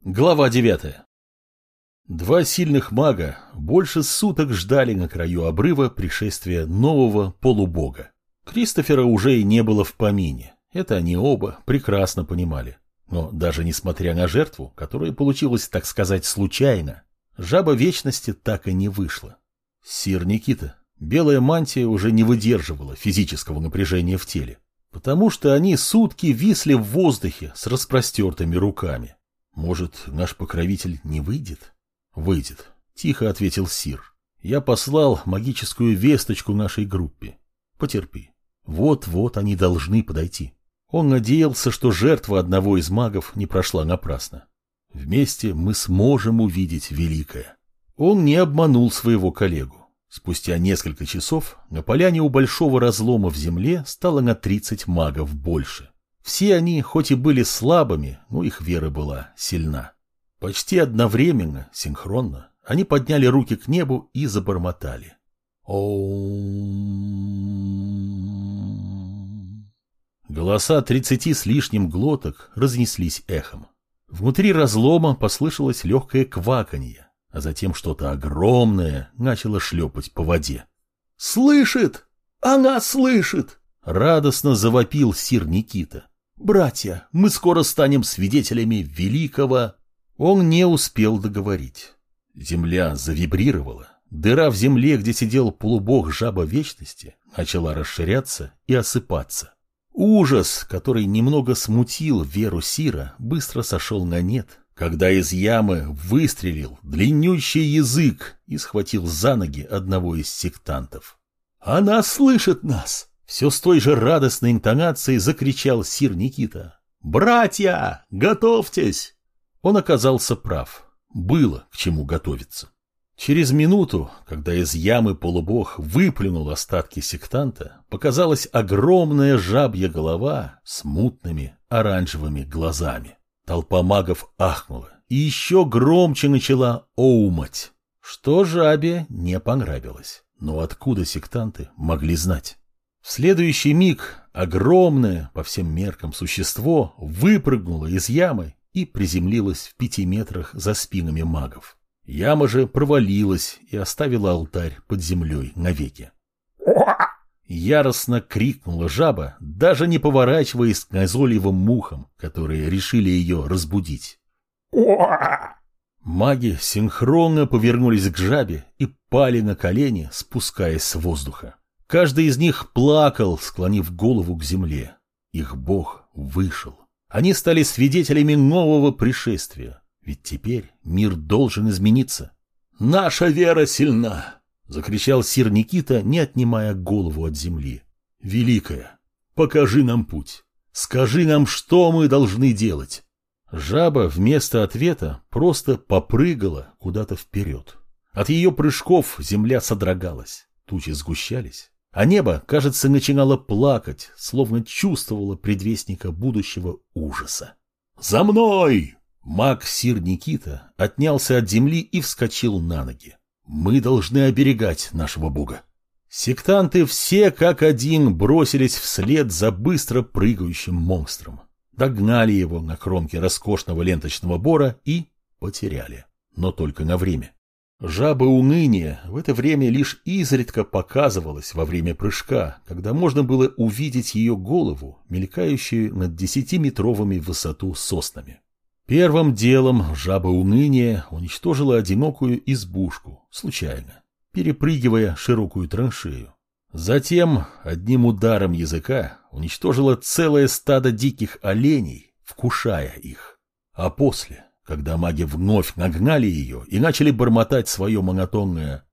Глава 9. Два сильных мага больше суток ждали на краю обрыва пришествия нового полубога. Кристофера уже и не было в помине, это они оба прекрасно понимали. Но даже несмотря на жертву, которая получилась, так сказать, случайно, жаба вечности так и не вышла. Сир Никита, белая мантия уже не выдерживала физического напряжения в теле, потому что они сутки висли в воздухе с распростертыми руками. Может, наш покровитель не выйдет? Выйдет, тихо ответил Сир. Я послал магическую весточку нашей группе. Потерпи. Вот-вот они должны подойти. Он надеялся, что жертва одного из магов не прошла напрасно. Вместе мы сможем увидеть великое. Он не обманул своего коллегу. Спустя несколько часов на поляне у большого разлома в земле стало на 30 магов больше. Все они, хоть и были слабыми, но их вера была сильна. Почти одновременно, синхронно, они подняли руки к небу и забормотали. Оум. Голоса 30 с лишним глоток разнеслись эхом. Внутри разлома послышалось легкое кваканье, а затем что-то огромное начало шлепать по воде. «Слышит! Она слышит!» — радостно завопил сир Никита. «Братья, мы скоро станем свидетелями великого...» Он не успел договорить. Земля завибрировала. Дыра в земле, где сидел полубог жаба вечности, начала расширяться и осыпаться. Ужас, который немного смутил веру Сира, быстро сошел на нет, когда из ямы выстрелил длиннющий язык и схватил за ноги одного из сектантов. «Она слышит нас!» Все с той же радостной интонацией закричал сир Никита. «Братья, готовьтесь!» Он оказался прав. Было к чему готовиться. Через минуту, когда из ямы полубог выплюнул остатки сектанта, показалась огромная жабья голова с мутными оранжевыми глазами. Толпа магов ахнула и еще громче начала оумать, что жабе не понравилось. Но откуда сектанты могли знать? В следующий миг огромное, по всем меркам, существо выпрыгнуло из ямы и приземлилось в 5 метрах за спинами магов. Яма же провалилась и оставила алтарь под землей навеки. Яростно крикнула жаба, даже не поворачиваясь к назойливым мухам, которые решили ее разбудить. Маги синхронно повернулись к жабе и пали на колени, спускаясь с воздуха. Каждый из них плакал, склонив голову к земле. Их бог вышел. Они стали свидетелями нового пришествия. Ведь теперь мир должен измениться. «Наша вера сильна!» — закричал сир Никита, не отнимая голову от земли. «Великая, покажи нам путь. Скажи нам, что мы должны делать». Жаба вместо ответа просто попрыгала куда-то вперед. От ее прыжков земля содрогалась, тучи сгущались. А небо, кажется, начинало плакать, словно чувствовало предвестника будущего ужаса. «За мной!» Маг сир Никита отнялся от земли и вскочил на ноги. «Мы должны оберегать нашего бога». Сектанты все как один бросились вслед за быстро прыгающим монстром. Догнали его на кромке роскошного ленточного бора и потеряли. Но только на время. Жаба уныния в это время лишь изредка показывалась во время прыжка, когда можно было увидеть ее голову, мелькающую над 10-метровыми в высоту соснами. Первым делом жаба уныния уничтожила одинокую избушку, случайно, перепрыгивая широкую траншею. Затем одним ударом языка уничтожила целое стадо диких оленей, вкушая их. А после... Когда маги вновь нагнали ее и начали бормотать свое монотонное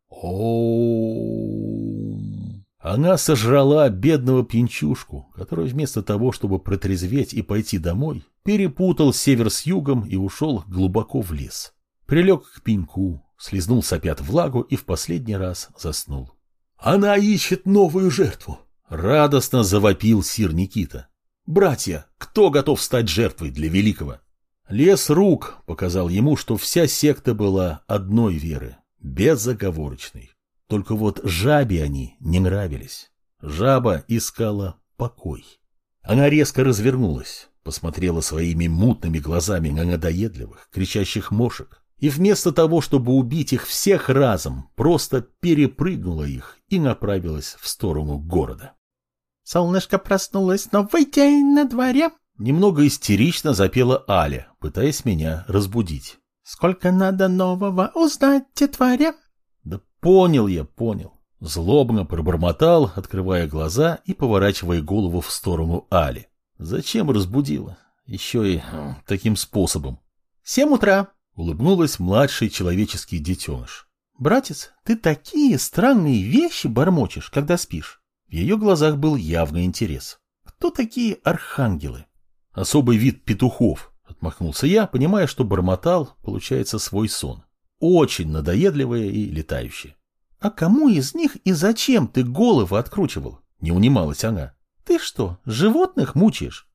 «Оум», она сожрала бедного пьянчушку, который вместо того, чтобы протрезветь и пойти домой, перепутал север с югом и ушел глубоко в лес. Прилег к пеньку, слизнул с опят влагу и в последний раз заснул. «Она ищет новую жертву!» — радостно завопил сир Никита. «Братья, кто готов стать жертвой для великого?» Лес рук показал ему, что вся секта была одной веры, безоговорочной. Только вот жабе они не нравились. Жаба искала покой. Она резко развернулась, посмотрела своими мутными глазами на надоедливых, кричащих мошек, и вместо того, чтобы убить их всех разом, просто перепрыгнула их и направилась в сторону города. «Солнышко проснулось, новый день на дворе!» Немного истерично запела Аля, пытаясь меня разбудить. «Сколько надо нового узнать, детворе?» Да понял я, понял. Злобно пробормотал, открывая глаза и поворачивая голову в сторону Али. Зачем разбудила? Еще и таким способом. 7 утра. Улыбнулась младший человеческий детеныш. «Братец, ты такие странные вещи бормочешь, когда спишь». В ее глазах был явный интерес. «Кто такие архангелы?» «Особый вид петухов», — отмахнулся я, понимая, что бормотал, получается, свой сон. Очень надоедливые и летающие. «А кому из них и зачем ты головы откручивал?» — не унималась она. «Ты что, животных мучаешь?»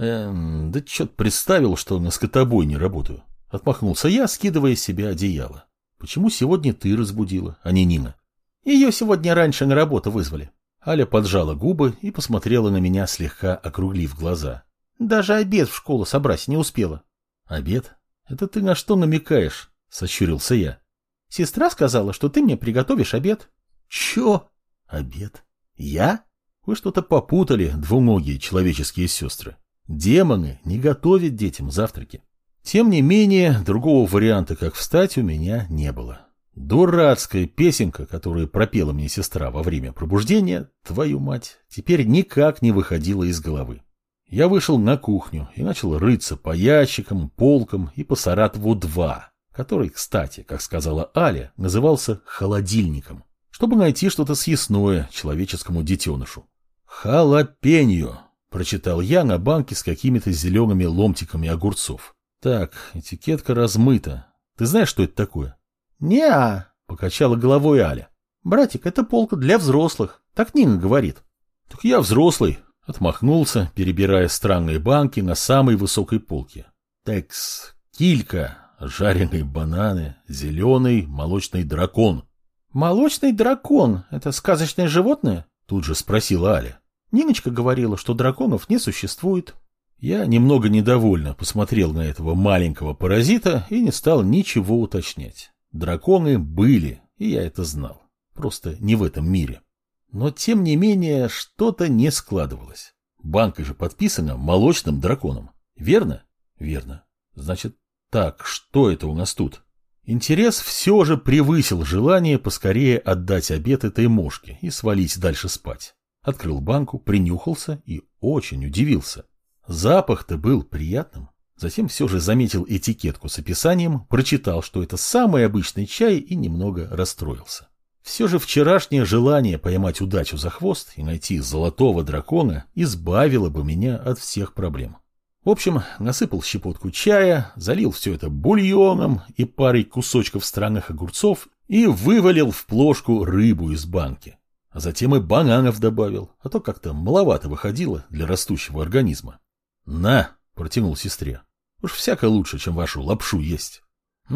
Да чё-то представил, что на скотобойне работаю. Отмахнулся я, скидывая с себя одеяло. Почему сегодня ты разбудила, а не Нина? Ее сегодня раньше на работу вызвали. Аля поджала губы и посмотрела на меня, слегка округлив глаза. Даже обед в школу собрать не успела. Обед? Это ты на что намекаешь? Сощурился я. Сестра сказала, что ты мне приготовишь обед. Чё? Обед? Я? Вы что-то попутали, двуногие человеческие сестры. Демоны не готовят детям завтраки. Тем не менее, другого варианта, как встать, у меня не было. Дурацкая песенка, которую пропела мне сестра во время пробуждения, твою мать, теперь никак не выходила из головы. Я вышел на кухню и начал рыться по ящикам, полкам и по Саратову-2, который, кстати, как сказала Аля, назывался холодильником, чтобы найти что-то съестное человеческому детенышу. «Халапеньо», — прочитал я на банке с какими-то зелеными ломтиками огурцов. Так, этикетка размыта. Ты знаешь, что это такое? «Не-а», — покачала головой Аля. «Братик, это полка для взрослых. Так Нина говорит». «Так я взрослый», — отмахнулся, перебирая странные банки на самой высокой полке. «Текс, килька, жареные бананы, зеленый молочный дракон». «Молочный дракон — это сказочное животное?» — тут же спросила Аля. «Ниночка говорила, что драконов не существует». Я немного недовольно посмотрел на этого маленького паразита и не стал ничего уточнять. Драконы были, и я это знал. Просто не в этом мире. Но, тем не менее, что-то не складывалось. Банка же подписана молочным драконом. Верно? Верно. Значит, так, что это у нас тут? Интерес все же превысил желание поскорее отдать обед этой мошке и свалить дальше спать. Открыл банку, принюхался и очень удивился. Запах-то был приятным. Затем все же заметил этикетку с описанием, прочитал, что это самый обычный чай, и немного расстроился. Все же вчерашнее желание поймать удачу за хвост и найти золотого дракона избавило бы меня от всех проблем. В общем, насыпал щепотку чая, залил все это бульоном и парой кусочков странных огурцов и вывалил в плошку рыбу из банки. А затем и бананов добавил, а то как-то маловато выходило для растущего организма. «На!» — протянул сестре. «Уж всяко лучше, чем вашу лапшу есть».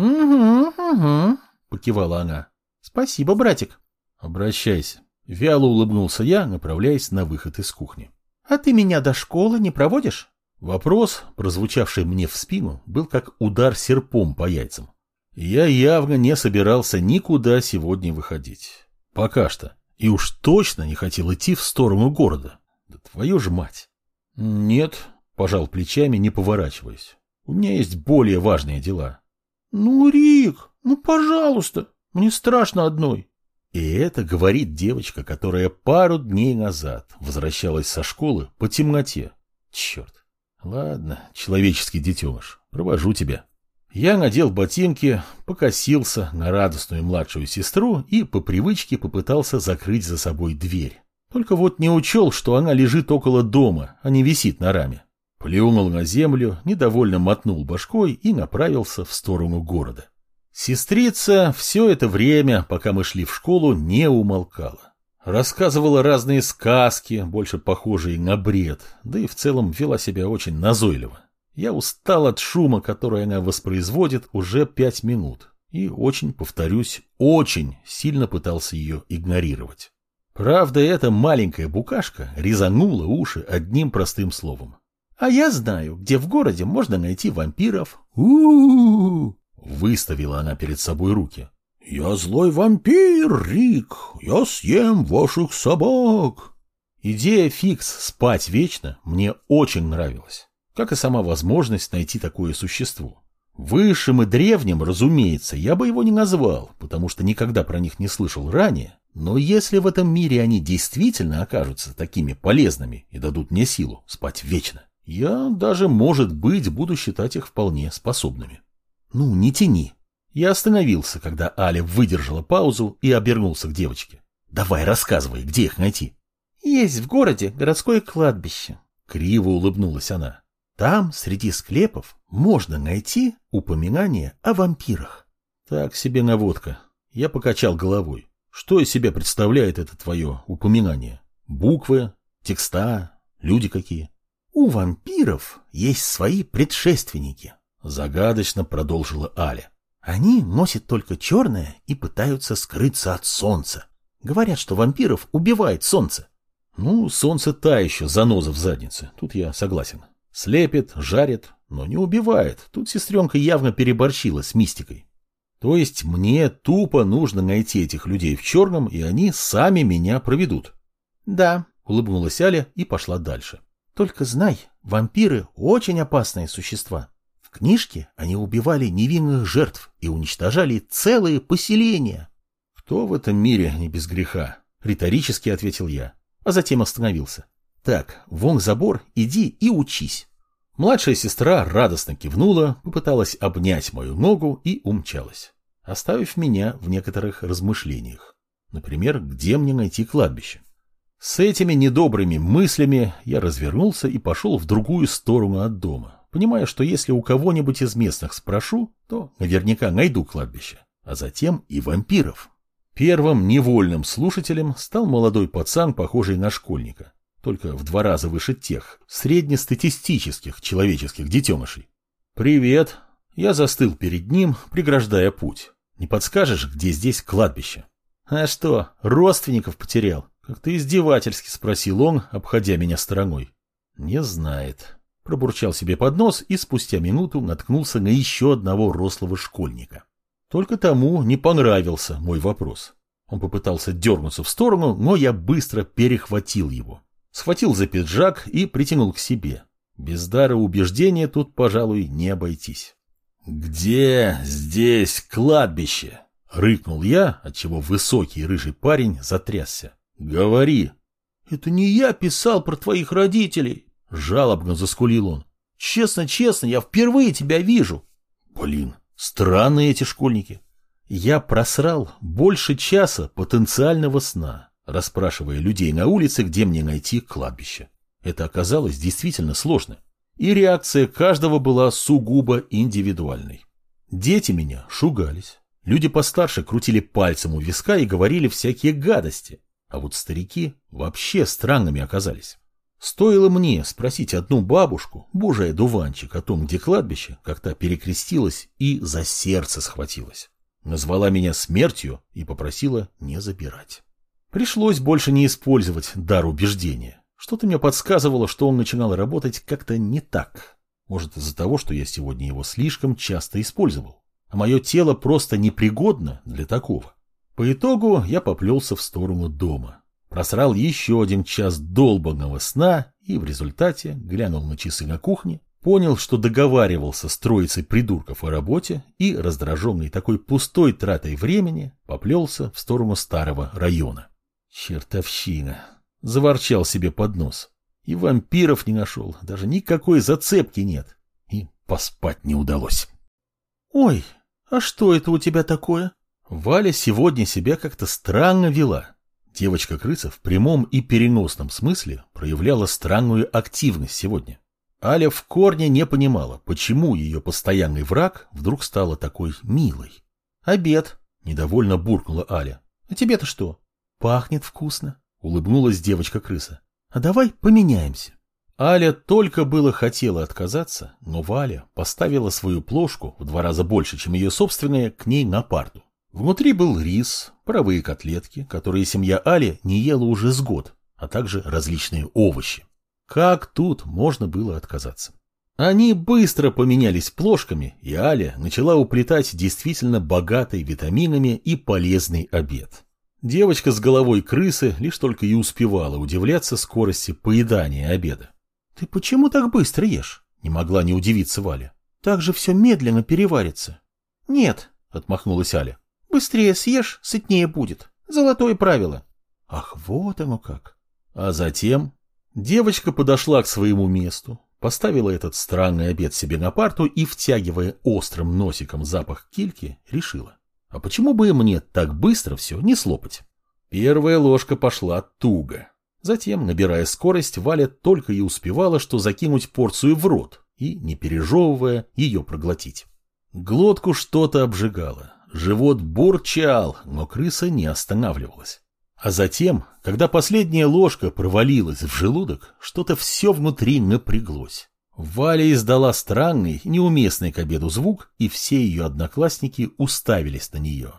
«Угу», — покивала она. «Спасибо, братик». «Обращайся». Вяло улыбнулся я, направляясь на выход из кухни. «А ты меня до школы не проводишь?» Вопрос, прозвучавший мне в спину, был как удар серпом по яйцам. Я явно не собирался никуда сегодня выходить. Пока что. И уж точно не хотел идти в сторону города. Да твою ж мать. «Нет», — пожал плечами, не поворачиваясь. «У меня есть более важные дела». «Ну, Рик, ну, пожалуйста, мне страшно одной». И это говорит девочка, которая пару дней назад возвращалась со школы по темноте. Черт. Ладно, человеческий детеныш, провожу тебя. Я надел ботинки, покосился на радостную младшую сестру и по привычке попытался закрыть за собой дверь. Только вот не учел, что она лежит около дома, а не висит на раме. Плюнул на землю, недовольно мотнул башкой и направился в сторону города. Сестрица все это время, пока мы шли в школу, не умолкала. Рассказывала разные сказки, больше похожие на бред, да и в целом вела себя очень назойливо. Я устал от шума, который она воспроизводит уже 5 минут, и очень, повторюсь, очень сильно пытался ее игнорировать. Правда, эта маленькая букашка резанула уши одним простым словом. А я знаю, где в городе можно найти вампиров. Выставила она перед собой руки. «Я злой вампир, Рик! Я съем ваших собак!» Идея Фикс спать вечно мне очень нравилась, как и сама возможность найти такое существо. Высшим и древним, разумеется, я бы его не назвал, потому что никогда про них не слышал ранее, но если в этом мире они действительно окажутся такими полезными и дадут мне силу спать вечно, я даже, может быть, буду считать их вполне способными. Ну, не тяни. Я остановился, когда Аля выдержала паузу и обернулся к девочке. Давай, рассказывай, где их найти? Есть в городе городское кладбище. Криво улыбнулась она. Там, среди склепов, можно найти упоминание о вампирах. Так себе наводка. Я покачал головой. Что из себя представляет это твое упоминание? Буквы, текста, люди какие? У вампиров есть свои предшественники. Загадочно продолжила Аля. Они носят только черное и пытаются скрыться от солнца. Говорят, что вампиров убивает солнце. Ну, солнце та еще заноза в заднице, тут я согласен. Слепит, жарит, но не убивает. Тут сестренка явно переборщила с мистикой. То есть мне тупо нужно найти этих людей в черном, и они сами меня проведут. Да, улыбнулась Аля и пошла дальше. Только знай, вампиры очень опасные существа. В книжке они убивали невинных жертв и уничтожали целые поселения. Кто в этом мире не без греха? Риторически ответил я, а затем остановился. Так, вон забор, иди и учись. Младшая сестра радостно кивнула, попыталась обнять мою ногу и умчалась, оставив меня в некоторых размышлениях. Например, где мне найти кладбище? С этими недобрыми мыслями я развернулся и пошел в другую сторону от дома, понимая, что если у кого-нибудь из местных спрошу, то наверняка найду кладбище, а затем и вампиров. Первым невольным слушателем стал молодой пацан, похожий на школьника, только в 2 раза выше тех среднестатистических человеческих детенышей. «Привет!» Я застыл перед ним, преграждая путь. «Не подскажешь, где здесь кладбище?» «А что, родственников потерял?» Как-то издевательски спросил он, обходя меня стороной. «Не знает». Пробурчал себе под нос и спустя минуту наткнулся на еще одного рослого школьника. Только тому не понравился мой вопрос. Он попытался дернуться в сторону, но я быстро перехватил его. Схватил за пиджак и притянул к себе. Без дара убеждения тут, пожалуй, не обойтись. «Где здесь кладбище?» — рыкнул я, отчего высокий рыжий парень затрясся. «Говори!» «Это не я писал про твоих родителей!» — жалобно заскулил он. «Честно, я впервые тебя вижу!» «Блин, странные эти школьники!» Я просрал больше часа потенциального сна, расспрашивая людей на улице, где мне найти кладбище. Это оказалось действительно сложно, и реакция каждого была сугубо индивидуальной. Дети меня шугались, люди постарше крутили пальцем у виска и говорили всякие гадости, а вот старики вообще странными оказались. Стоило мне спросить одну бабушку, божий одуванчик, о том, где кладбище, как та перекрестилась и за сердце схватилась. Назвала меня смертью и попросила не забирать. Пришлось больше не использовать дар убеждения. Что-то мне подсказывало, что он начинал работать как-то не так. Может, из-за того, что я сегодня его слишком часто использовал. А мое тело просто непригодно для такого. По итогу я поплелся в сторону дома. Просрал еще 1 час долбанного сна и в результате глянул на часы на кухне, понял, что договаривался с троицей придурков о работе и, раздраженный такой пустой тратой времени, поплелся в сторону старого района. Чертовщина. Заворчал себе под нос. И вампиров не нашел, даже никакой зацепки нет. И поспать не удалось. «Ой, а что это у тебя такое?» Валя сегодня себя как-то странно вела. Девочка-крыса в прямом и переносном смысле проявляла странную активность сегодня. Аля в корне не понимала, почему ее постоянный враг вдруг стала такой милой. «Обед», — недовольно буркнула Аля. «А тебе-то что?» «Пахнет вкусно», — улыбнулась девочка-крыса. «А давай поменяемся». Аля только было хотела отказаться, но Валя поставила свою плошку в 2 раза больше, чем ее собственная, к ней на парту. Внутри был рис, паровые котлетки, которые семья Али не ела уже с год, а также различные овощи. Как тут можно было отказаться? Они быстро поменялись плошками, и Аля начала уплетать действительно богатый витаминами и полезный обед. Девочка с головой крысы лишь только и успевала удивляться скорости поедания обеда. «Ты почему так быстро ешь?» — не могла не удивиться Валя. «Так же все медленно переварится». «Нет», — отмахнулась Аля. «Быстрее съешь, сытнее будет. Золотое правило». «Ах, вот оно как». А затем девочка подошла к своему месту, поставила этот странный обед себе на парту и, втягивая острым носиком запах кильки, решила: а почему бы мне так быстро все не слопать? Первая ложка пошла туго. Затем, набирая скорость, Валя только и успевала, что закинуть порцию в рот и, не пережевывая, ее проглотить. Глотку что-то обжигало, живот бурчал, но крыса не останавливалась. А затем, когда последняя ложка провалилась в желудок, что-то все внутри напряглось. Валя издала странный, неуместный к обеду звук, и все ее одноклассники уставились на нее.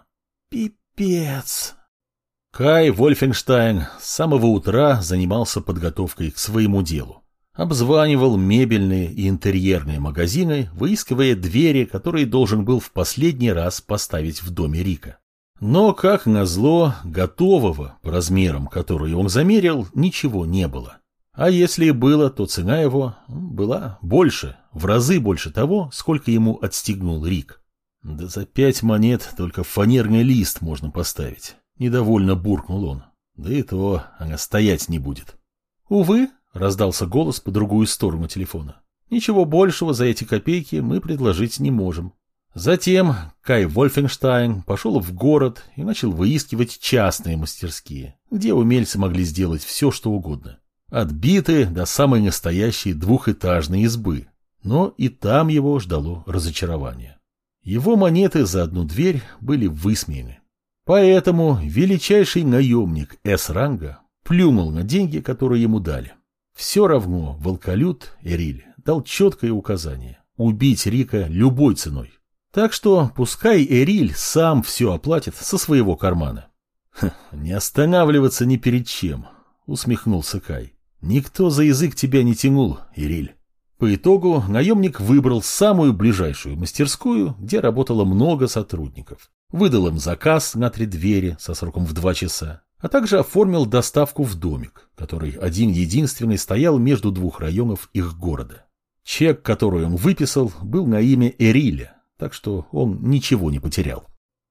«Пипец!» Кай Вольфенштайн с самого утра занимался подготовкой к своему делу. Обзванивал мебельные и интерьерные магазины, выискивая двери, которые должен был в последний раз поставить в доме Рика. Но, как назло, готового, по размерам, которые он замерил, ничего не было. А если и было, то цена его была больше, в разы больше того, сколько ему отстегнул Рик. Да за 5 монет только фанерный лист можно поставить. Недовольно буркнул он. Да и то она стоять не будет. Увы, раздался голос по другую сторону телефона. Ничего большего за эти копейки мы предложить не можем. Затем Кай Вольфенштайн пошел в город и начал выискивать частные мастерские, где умельцы могли сделать все, что угодно. От биты до самой настоящей двухэтажной избы. Но и там его ждало разочарование. Его монеты за одну дверь были высмеяны. Поэтому величайший наемник С-ранга плюнул на деньги, которые ему дали. Все равно волколют Эриль дал четкое указание – убить Рика любой ценой. Так что пускай Эриль сам все оплатит со своего кармана. «Не останавливаться ни перед чем», — усмехнулся Кай. «Никто за язык тебя не тянул, Эриль». По итогу наемник выбрал самую ближайшую мастерскую, где работало много сотрудников. Выдал им заказ на 3 двери со сроком в 2 часа, а также оформил доставку в домик, который один-единственный стоял между 2 районов их города. Чек, который он выписал, был на имя Эриля, так что он ничего не потерял.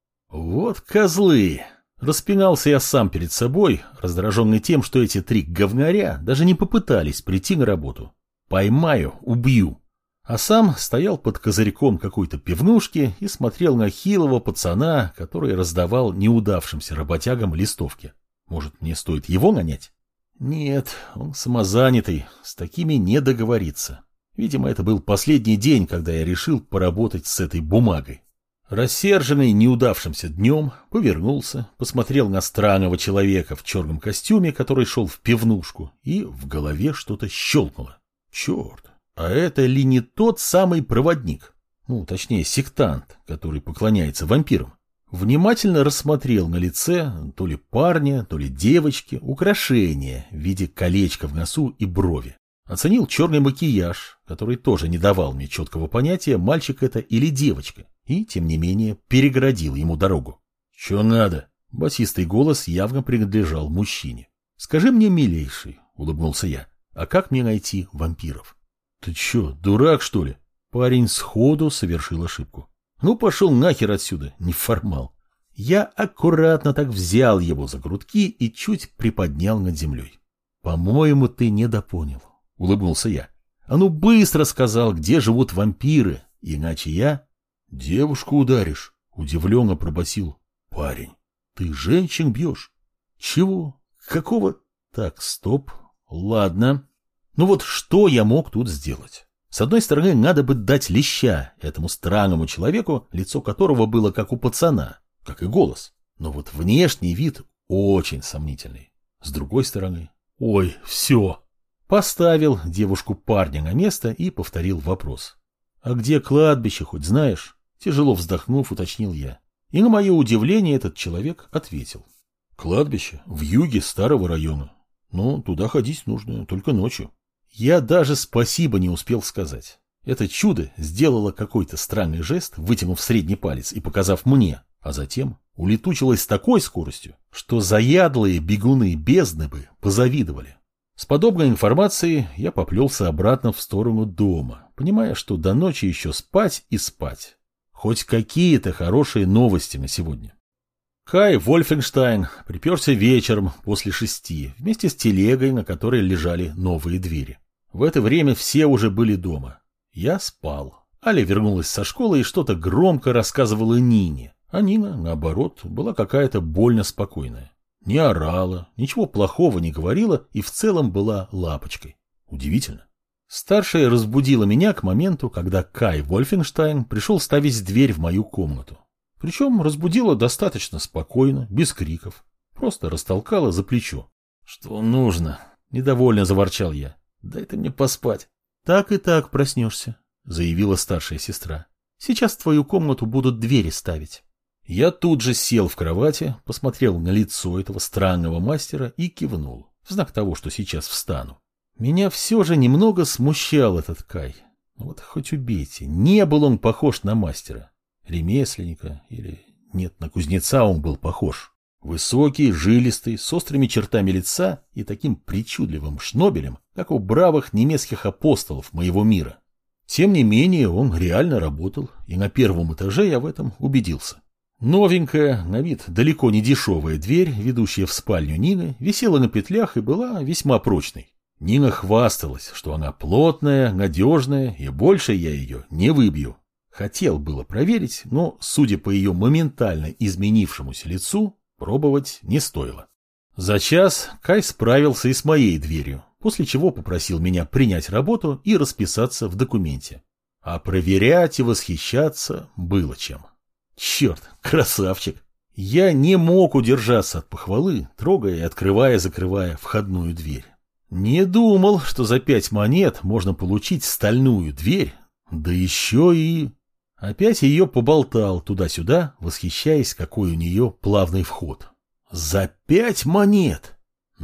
Вот козлы! Распинался я сам перед собой, раздраженный тем, что эти 3 говнаря даже не попытались прийти на работу. Поймаю, убью. А сам стоял под козырьком какой-то пивнушки и смотрел на хилого пацана, который раздавал неудавшимся работягам листовки. Может, мне стоит его нанять? Нет, он самозанятый, с такими не договориться. Видимо, это был последний день, когда я решил поработать с этой бумагой. Рассерженный неудавшимся днем, повернулся, посмотрел на странного человека в черном костюме, который шел в пивнушку, и в голове что-то щелкнуло. Черт, а это ли не тот самый проводник? Ну, точнее, сектант, который поклоняется вампирам. Внимательно рассмотрел на лице то ли парня, то ли девочки украшения в виде колечка в носу и брови. Оценил черный макияж, который тоже не давал мне четкого понятия, мальчик это или девочка, и, тем не менее, перегородил ему дорогу. — Че надо? — басистый голос явно принадлежал мужчине. — Скажи мне, милейший, — улыбнулся я, — а как мне найти вампиров? — Ты че, дурак, что ли? Парень сходу совершил ошибку. — Ну, пошел нахер отсюда, неформал. Я аккуратно так взял его за грудки и чуть приподнял над землей. — По-моему, ты недопонял. — улыбнулся я. — А ну быстро сказал, где живут вампиры, иначе я... — Девушку ударишь, — удивленно пробасил парень. — Ты женщин бьешь? — Чего? Какого? Так, стоп. Ладно. Ну вот что я мог тут сделать? С одной стороны, надо бы дать леща этому странному человеку, лицо которого было как у пацана, как и голос. Но вот внешний вид очень сомнительный. С другой стороны... Ой, все... Поставил девушку парня на место и повторил вопрос. «А где кладбище, хоть знаешь?» Тяжело вздохнув, уточнил я. И на мое удивление этот человек ответил. «Кладбище в юге старого района. Но туда ходить нужно только ночью». Я даже спасибо не успел сказать. Это чудо сделало какой-то странный жест, вытянув средний палец и показав мне, а затем улетучилось с такой скоростью, что заядлые бегуны бездны бы позавидовали. С подобной информацией я поплелся обратно в сторону дома, понимая, что до ночи еще спать и спать. Хоть какие-то хорошие новости на сегодня. Кай Вольфенштайн приперся вечером после 6 вместе с телегой, на которой лежали новые двери. В это время все уже были дома. Я спал. Аля вернулась со школы и что-то громко рассказывала Нине, а Нина, наоборот, была какая-то больно спокойная. Не орала, ничего плохого не говорила и в целом была лапочкой. Удивительно. Старшая разбудила меня к моменту, когда Кай Вольфенштайн пришел ставить дверь в мою комнату. Причем разбудила достаточно спокойно, без криков. Просто растолкала за плечо. «Что нужно?» – недовольно заворчал я. «Дай ты мне поспать». «Так и так проснешься», — заявила старшая сестра. «Сейчас в твою комнату будут двери ставить». Я тут же сел в кровати, посмотрел на лицо этого странного мастера и кивнул, в знак того, что сейчас встану. Меня все же немного смущал этот Кай. Вот хоть убейте, не был он похож на мастера. Ремесленника или... Нет, на кузнеца он был похож. Высокий, жилистый, с острыми чертами лица и таким причудливым шнобелем, как у бравых немецких апостолов моего мира. Тем не менее, он реально работал, и на первом этаже я в этом убедился. Новенькая, на вид далеко не дешевая дверь, ведущая в спальню Нины, висела на петлях и была весьма прочной. Нина хвасталась, что она плотная, надежная, и больше я ее не выбью. Хотел было проверить, но, судя по ее моментально изменившемуся лицу, пробовать не стоило. За час Кай справился и с моей дверью, после чего попросил меня принять работу и расписаться в документе. А проверять и восхищаться было чем. Черт, красавчик! Я не мог удержаться от похвалы, трогая и открывая-закрывая входную дверь. Не думал, что за 5 монет можно получить стальную дверь, да еще и... Опять ее поболтал туда-сюда, восхищаясь, какой у нее плавный вход. За 5 монет!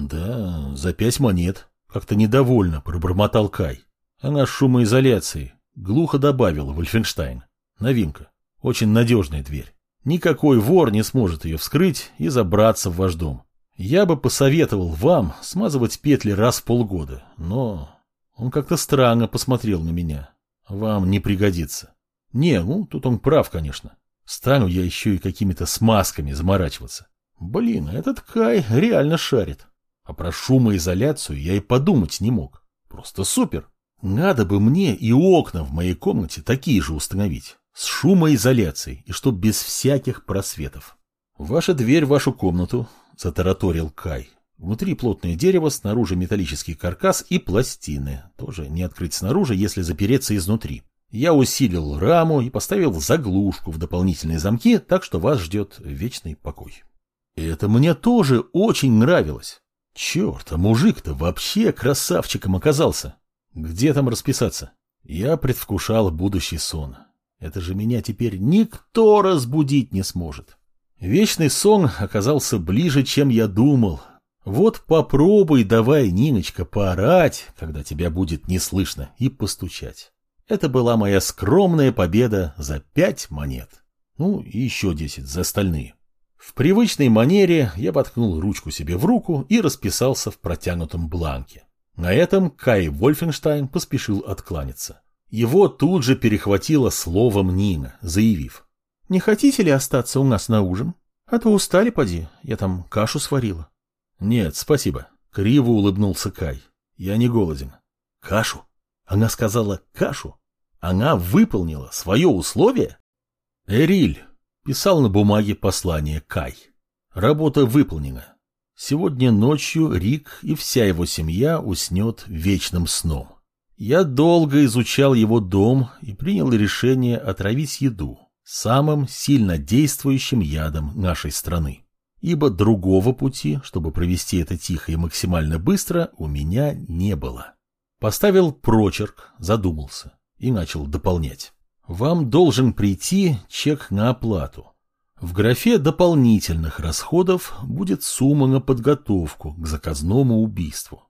Да, за 5 монет. Как-то недовольно пробормотал Кай. Она с шумоизоляцией. Глухо добавил Вольфенштайн. Новинка. Очень надежная дверь. Никакой вор не сможет ее вскрыть и забраться в ваш дом. Я бы посоветовал вам смазывать петли раз в полгода, но... Он как-то странно посмотрел на меня. Вам не пригодится. Не, ну, тут он прав, конечно. Стану я еще и какими-то смазками заморачиваться. Блин, этот Кай реально шарит. А про шумоизоляцию я и подумать не мог. Просто супер. Надо бы мне и окна в моей комнате такие же установить. С шумоизоляцией, и чтоб без всяких просветов. Ваша дверь в вашу комнату, затараторил Кай. Внутри плотное дерево, снаружи металлический каркас и пластины. Тоже не открыть снаружи, если запереться изнутри. Я усилил раму и поставил заглушку в дополнительные замки, так что вас ждет вечный покой. Это мне тоже очень нравилось. Черт, а мужик-то вообще красавчиком оказался. Где там расписаться? Я предвкушал будущий сон. Это же меня теперь никто разбудить не сможет. Вечный сон оказался ближе, чем я думал. Вот попробуй давай, Ниночка, поорать, когда тебя будет не слышно, и постучать. Это была моя скромная победа за 5 монет. Ну, и еще 10 за остальные. В привычной манере я воткнул ручку себе в руку и расписался в протянутом бланке. На этом Кай Вольфенштайн поспешил откланяться. Его тут же перехватило словом Нина, заявив: «Не хотите ли остаться у нас на ужин? А то устали, поди, я там кашу сварила». «Нет, спасибо», — криво улыбнулся Кай. «Я не голоден». «Кашу?» Она сказала «кашу». Она выполнила свое условие? «Эриль», — писал на бумаге послание Кай. «Работа выполнена. Сегодня ночью Рик и вся его семья уснет вечным сном. Я долго изучал его дом и принял решение отравить еду самым сильно действующим ядом нашей страны. Ибо другого пути, чтобы провести это тихо и максимально быстро, у меня не было». Поставил прочерк, задумался и начал дополнять. Вам должен прийти чек на оплату. В графе дополнительных расходов будет сумма на подготовку к заказному убийству.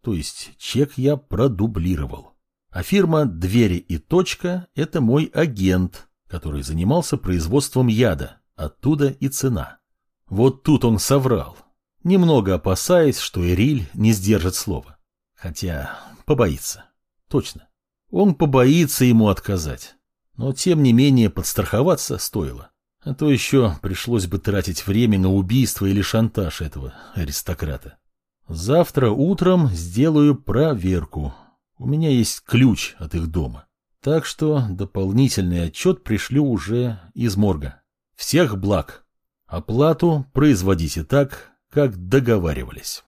То есть чек я продублировал. А фирма «Двери и точка» — это мой агент, который занимался производством яда. Оттуда и цена. Вот тут он соврал, немного опасаясь, что Эриль не сдержит слова. Хотя побоится. Точно. Он побоится ему отказать. Но тем не менее подстраховаться стоило. А то еще пришлось бы тратить время на убийство или шантаж этого аристократа. Завтра утром сделаю проверку. У меня есть ключ от их дома. Так что дополнительный отчет пришлю уже из морга. Всех благ. Оплату производите так, как договаривались.